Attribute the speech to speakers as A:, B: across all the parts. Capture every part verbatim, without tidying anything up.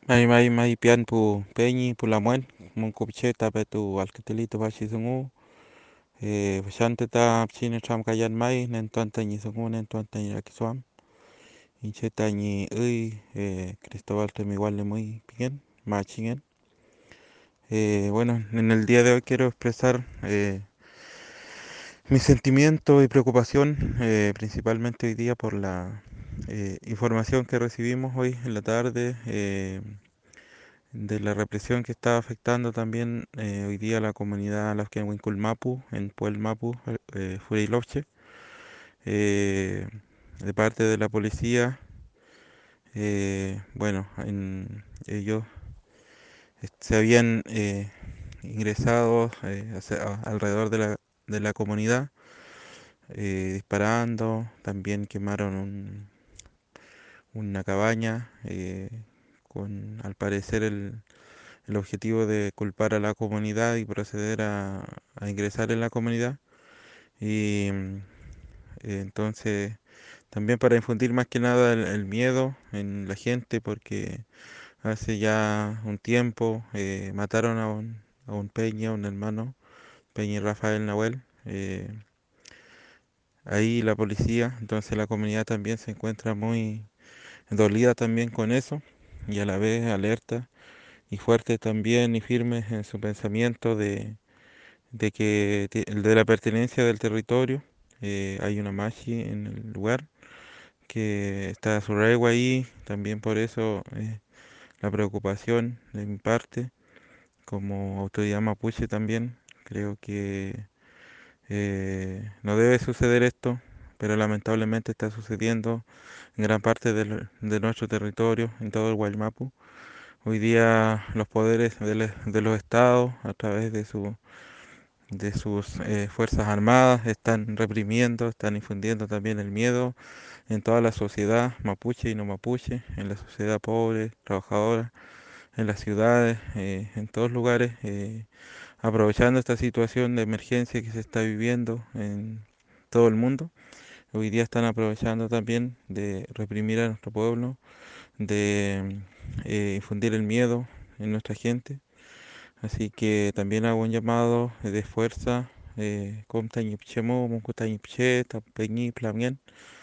A: May may may pian pu peñi pu la muen mon kupcheta pe tu alkitelito bashi sungu eh shante ta chine tram kayan may nen tuanta ni sungu nen tuanta ni rakiswam incheta ni uy eh Cristóbal te mi igual muy bien machingen. Eh, bueno, en el día de hoy quiero expresar eh, mi sentimiento y preocupación, eh, principalmente hoy día por la eh, información que recibimos hoy en la tarde, eh, de la represión que está afectando también eh, hoy día a la comunidad Lauquen Mapu, en Puel Mapu, eh, Furiloche, eh, de parte de la policía. Eh, bueno, en- ellos est- se habían eh, ingresado eh, hacia- a- alrededor de la, de la comunidad, eh, disparando, también quemaron un- una cabaña eh, con, al parecer, el, el objetivo de culpar a la comunidad y proceder a, a ingresar en la comunidad. Y mm, eh, entonces, también para infundir más que nada el, el miedo en la gente, porque hace ya un tiempo eh, mataron a un, a un Peña, un hermano, Peña y Rafael Nahuel. eh, ahí la policía, entonces la comunidad también se encuentra muy dolida también con eso y a la vez alerta y fuerte también y firme en su pensamiento de, de que ti- de la pertenencia del territorio. Eh, hay una machi en el lugar que está su regua ahí, también por eso eh, la preocupación de mi parte como autoridad mapuche también. Creo que eh, no debe suceder esto, pero lamentablemente está sucediendo en gran parte del- de nuestro territorio, en todo el Guaymapu. Hoy día los poderes de, le- de los estados, a través de su, de sus eh, fuerzas armadas, están reprimiendo, están infundiendo también el miedo en toda la sociedad mapuche y no mapuche, en la sociedad pobre, trabajadora, en las ciudades, eh, en todos lugares, eh, aprovechando esta situación de emergencia que se está viviendo en todo el mundo. Hoy día están aprovechando también de reprimir a nuestro pueblo, de eh, infundir el miedo en nuestra gente. Así que también hago un llamado eh, de fuerza, eh, Comtañipchemo, Moncotañipche, Tapeñi, Plamien,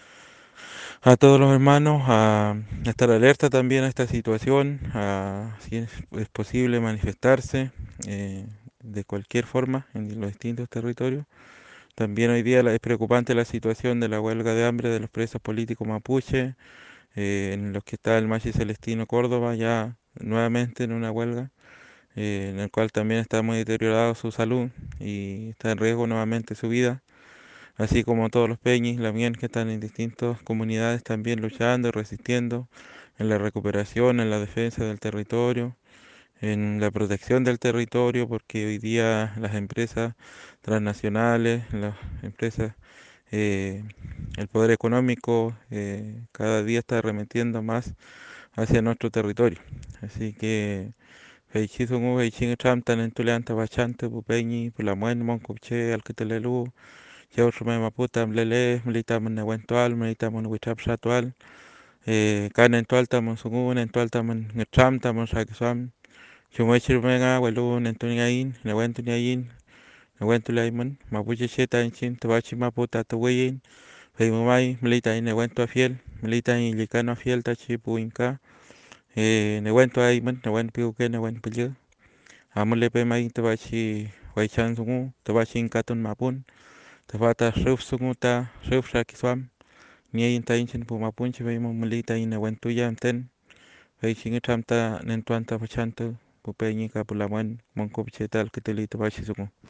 A: a todos los hermanos a estar alerta también a esta situación, a si es, es posible manifestarse eh, de cualquier forma en los distintos territorios. También hoy día la- es preocupante la situación de la huelga de hambre de los presos políticos mapuche, eh, en los que está el Machi Celestino Córdoba ya nuevamente en una huelga, eh, en el cual también está muy deteriorado su salud y está en riesgo nuevamente su vida, así como todos los peñis, también que están en distintas comunidades también luchando y resistiendo en la recuperación, en la defensa del territorio, en la protección del territorio, porque hoy día las empresas transnacionales, las empresas, eh, el poder económico eh, cada día está remitiendo más hacia nuestro territorio. Así que Feichisungu, Feichin Tramtan, Entuleanta, Bachante, Pupeñi, Pulamuen, Moncupche, Alquetelelu, Yaushme Maputa, Mlele, Militamos Nehuentual, Militamos Huichapsatual, Can Entualtamos Sungun, Entualtamos Tramtamos Raquiswam, Chumuechirmenga, Welun, Entuniain, Nehuentuniain, Nehuentulaiman, Mapuche Cheta, Enchin, Tabachi Maputa, Tawayin, Feimumai, Militain, Nehuentua Fiel, Militain, Licano Fiel, Tachipu Inca, Nehuentua Aiman, Nehuen Piuque, Nehuen Pillu, Amulepe Mai, Tabachi, Waichan Sungu, Tabachi Incatun Mapun, Tabata Ruf Sunguta, Ruf Rakiswam, Nien Tainchin Pumapunchi, Veimu Militain, Nehuentuya, Anten, Veichin Tramta, Nentuanta Pachantu, Pupeñica, Pulaman, Moncopchetal, Kitelito Bachi Sungu.